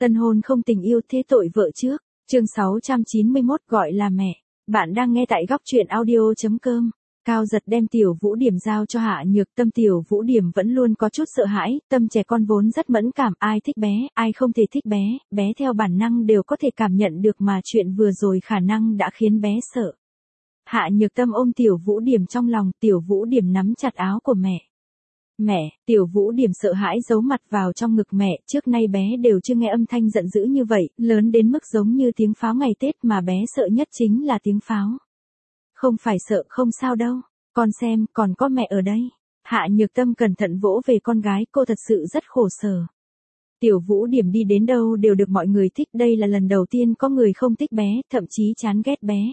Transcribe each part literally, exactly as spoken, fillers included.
Tân hôn không tình yêu thế tội vợ trước. Chương sáu trăm chín mươi mốt gọi là mẹ. Bạn đang nghe tại góc truyện audio chấm com. Cao Giật đem Tiểu Vũ Điểm giao cho Hạ Nhược Tâm. Tiểu Vũ Điểm vẫn luôn có chút sợ hãi, tâm trẻ con vốn rất mẫn cảm, ai thích bé, ai không thể thích bé, bé theo bản năng đều có thể cảm nhận được mà chuyện vừa rồi khả năng đã khiến bé sợ. Hạ Nhược Tâm ôm Tiểu Vũ Điểm trong lòng, Tiểu Vũ Điểm nắm chặt áo của mẹ. Mẹ, Tiểu Vũ Điểm sợ hãi giấu mặt vào trong ngực mẹ, trước nay bé đều chưa nghe âm thanh giận dữ như vậy, lớn đến mức giống như tiếng pháo ngày Tết mà bé sợ nhất chính là tiếng pháo. Không phải sợ, không sao đâu, con xem, còn có mẹ ở đây. Hạ Nhược Tâm cẩn thận vỗ về con gái, cô thật sự rất khổ sở. Tiểu Vũ Điểm đi đến đâu đều được mọi người thích, đây là lần đầu tiên có người không thích bé, thậm chí chán ghét bé.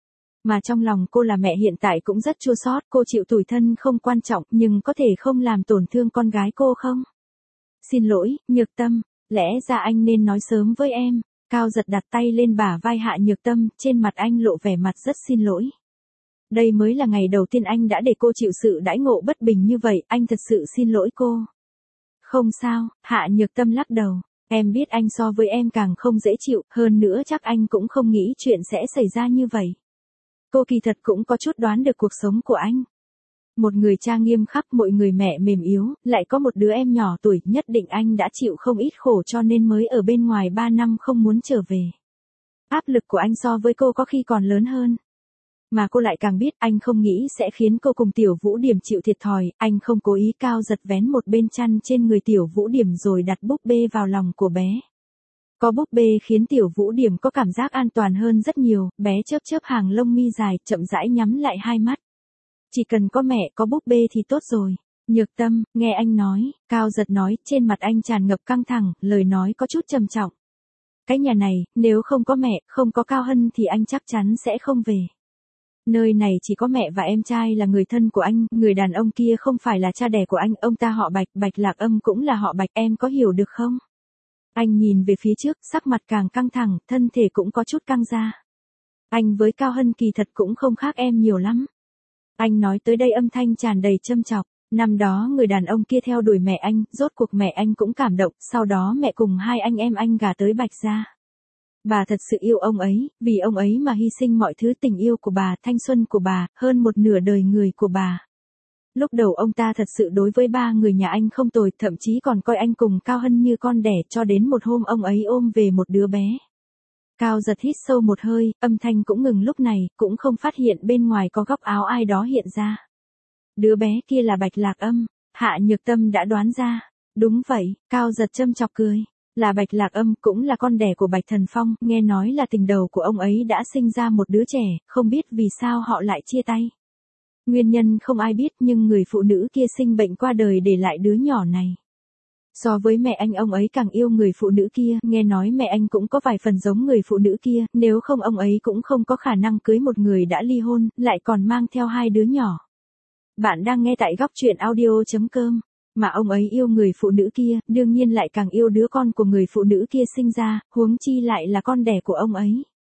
Mà trong lòng cô là mẹ hiện tại cũng rất chua xót, cô chịu tủi thân không quan trọng, nhưng có thể không làm tổn thương con gái cô không? Xin lỗi, Nhược Tâm, lẽ ra anh nên nói sớm với em. Cao Giật đặt tay lên bả vai Hạ Nhược Tâm, trên mặt anh lộ vẻ mặt rất xin lỗi. Đây mới là ngày đầu tiên anh đã để cô chịu sự đãi ngộ bất bình như vậy, anh thật sự xin lỗi cô. Không sao, Hạ Nhược Tâm lắc đầu, em biết anh so với em càng không dễ chịu, hơn nữa chắc anh cũng không nghĩ chuyện sẽ xảy ra như vậy. Cô kỳ thật cũng có chút đoán được cuộc sống của anh. Một người cha nghiêm khắc, mọi người mẹ mềm yếu, lại có một đứa em nhỏ tuổi, nhất định anh đã chịu không ít khổ cho nên mới ở bên ngoài ba năm không muốn trở về. Áp lực của anh so với cô có khi còn lớn hơn. Mà cô lại càng biết anh không nghĩ sẽ khiến cô cùng Tiểu Vũ Điểm chịu thiệt thòi, anh không cố ý. Cao Giật vén một bên chăn trên người Tiểu Vũ Điểm rồi đặt búp bê vào lòng của bé. Có búp bê khiến Tiểu Vũ Điểm có cảm giác an toàn hơn rất nhiều, bé chớp chớp hàng lông mi dài, chậm rãi nhắm lại hai mắt. Chỉ cần có mẹ có búp bê thì tốt rồi. Nhược Tâm, nghe anh nói, Cao Giật nói, trên mặt anh tràn ngập căng thẳng, lời nói có chút trầm trọng. Cái nhà này, nếu không có mẹ, không có Cao Hân thì anh chắc chắn sẽ không về. Nơi này chỉ có mẹ và em trai là người thân của anh, người đàn ông kia không phải là cha đẻ của anh, ông ta họ Bạch, Bạch Lạc Âm cũng là họ Bạch, em có hiểu được không? Anh nhìn về phía trước, sắc mặt càng căng thẳng, thân thể cũng có chút căng ra. Anh với Cao Hân kỳ thật cũng không khác em nhiều lắm. Anh nói tới đây âm thanh tràn đầy châm chọc. Năm đó người đàn ông kia theo đuổi mẹ anh, rốt cuộc mẹ anh cũng cảm động, sau đó mẹ cùng hai anh em anh gả tới Bạch gia. Bà thật sự yêu ông ấy, vì ông ấy mà hy sinh mọi thứ, tình yêu của bà, thanh xuân của bà, hơn một nửa đời người của bà. Lúc đầu ông ta thật sự đối với ba người nhà anh không tồi, thậm chí còn coi anh cùng Cao Hân như con đẻ, cho đến một hôm ông ấy ôm về một đứa bé. Cao Giật hít sâu một hơi, âm thanh cũng ngừng lúc này, cũng không phát hiện bên ngoài có góc áo ai đó hiện ra. Đứa bé kia là Bạch Lạc Âm, Hạ Nhược Tâm đã đoán ra. Đúng vậy, Cao Giật châm chọc cười. Là Bạch Lạc Âm, cũng là con đẻ của Bạch Thần Phong, nghe nói là tình đầu của ông ấy đã sinh ra một đứa trẻ, không biết vì sao họ lại chia tay. Nguyên nhân không ai biết, nhưng người phụ nữ kia sinh bệnh qua đời để lại đứa nhỏ này. So với mẹ anh, ông ấy càng yêu người phụ nữ kia, nghe nói mẹ anh cũng có vài phần giống người phụ nữ kia, nếu không ông ấy cũng không có khả năng cưới một người đã ly hôn, lại còn mang theo hai đứa nhỏ. Bạn đang nghe tại góc truyện audio chấm com. Mà ông ấy yêu người phụ nữ kia, đương nhiên lại càng yêu đứa con của người phụ nữ kia sinh ra, huống chi lại là con đẻ của ông ấy.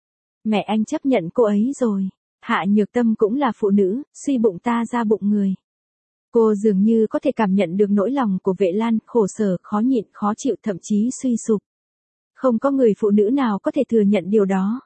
Mẹ anh chấp nhận cô ấy rồi. Hạ Nhược Tâm cũng là phụ nữ, suy bụng ta ra bụng người. Cô dường như có thể cảm nhận được nỗi lòng của Vệ Lan, khổ sở, khó nhịn, khó chịu, thậm chí suy sụp. Không có người phụ nữ nào có thể thừa nhận điều đó.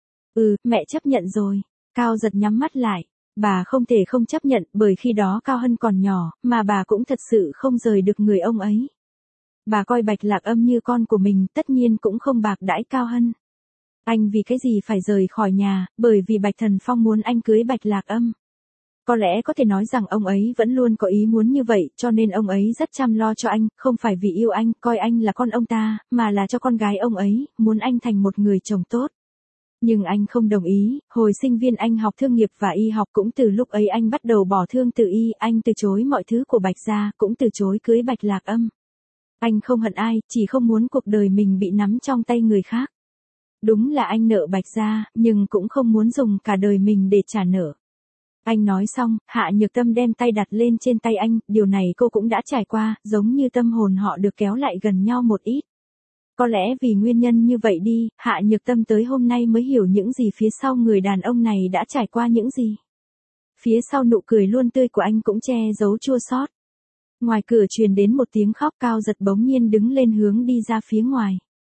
Ừ, mẹ chấp nhận rồi. Cao Giật nhắm mắt lại. Bà không thể không chấp nhận, bởi khi đó Cao Hân còn nhỏ, mà bà cũng thật sự không rời được người ông ấy. Bà coi Bạch Lạc Âm như con của mình, tất nhiên cũng không bạc đãi Cao Hân. Anh vì cái gì phải rời khỏi nhà, bởi vì Bạch Thần Phong muốn anh cưới Bạch Lạc Âm. Có lẽ có thể nói rằng ông ấy vẫn luôn có ý muốn như vậy, cho nên ông ấy rất chăm lo cho anh, không phải vì yêu anh, coi anh là con ông ta, mà là cho con gái ông ấy, muốn anh thành một người chồng tốt. Nhưng anh không đồng ý, hồi sinh viên anh học thương nghiệp và y học, cũng từ lúc ấy anh bắt đầu bỏ thương từ y, anh từ chối mọi thứ của Bạch gia, cũng từ chối cưới Bạch Lạc Âm. Anh không hận ai, chỉ không muốn cuộc đời mình bị nắm trong tay người khác. Đúng là anh nợ Bạch gia, nhưng cũng không muốn dùng cả đời mình để trả nợ. Anh nói xong, Hạ Nhược Tâm đem tay đặt lên trên tay anh, điều này cô cũng đã trải qua, giống như tâm hồn họ được kéo lại gần nhau một ít. Có lẽ vì nguyên nhân như vậy đi, Hạ Nhược Tâm tới hôm nay mới hiểu những gì phía sau người đàn ông này đã trải qua những gì. Phía sau nụ cười luôn tươi của anh cũng che giấu chua xót. Ngoài cửa truyền đến một tiếng khóc. Cao Giật bỗng nhiên đứng lên hướng đi ra phía ngoài.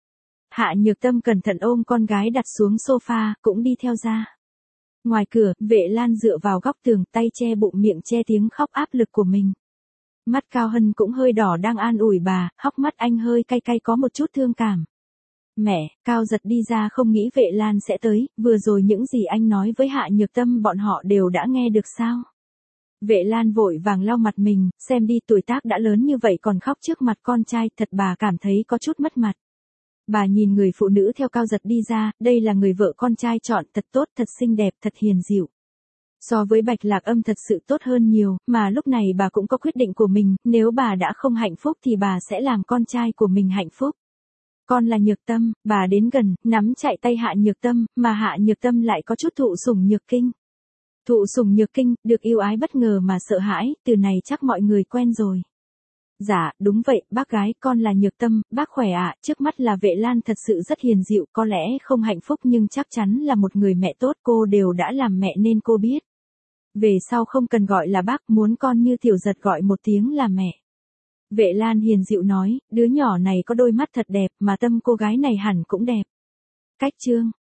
Hạ Nhược Tâm cẩn thận ôm con gái đặt xuống sofa, cũng đi theo ra. Ngoài cửa, Vệ Lan dựa vào góc tường, tay che bụng miệng che tiếng khóc áp lực của mình. Mắt Cao Hân cũng hơi đỏ đang an ủi bà, hốc mắt anh hơi cay cay có một chút thương cảm. Mẹ, Cao Giật đi ra không nghĩ Vệ Lan sẽ tới, vừa rồi những gì anh nói với Hạ Nhược Tâm bọn họ đều đã nghe được sao? Vệ Lan vội vàng lau mặt mình, xem đi tuổi tác đã lớn như vậy còn khóc trước mặt con trai, thật bà cảm thấy có chút mất mặt. Bà nhìn người phụ nữ theo Cao Giật đi ra, đây là người vợ con trai chọn, thật tốt, thật xinh đẹp, thật hiền dịu. So với Bạch Lạc Âm thật sự tốt hơn nhiều, mà lúc này bà cũng có quyết định của mình, nếu bà đã không hạnh phúc thì bà sẽ làm con trai của mình hạnh phúc. Con là Nhược Tâm, bà đến gần, nắm chạy tay Hạ Nhược Tâm, mà Hạ Nhược Tâm lại có chút thụ sủng nhược kinh. Thụ sủng nhược kinh, được yêu ái bất ngờ mà sợ hãi, từ này chắc mọi người quen rồi. Dạ, đúng vậy, bác gái, con là Nhược Tâm, bác khỏe ạ, trước mắt là Vệ Lan thật sự rất hiền dịu, có lẽ không hạnh phúc nhưng chắc chắn là một người mẹ tốt, cô đều đã làm mẹ nên cô biết. Về sau không cần gọi là bác, muốn con như Tiểu Giật gọi một tiếng là mẹ. Vệ Lan hiền dịu nói, đứa nhỏ này có đôi mắt thật đẹp, mà tâm cô gái này hẳn cũng đẹp. Cách chương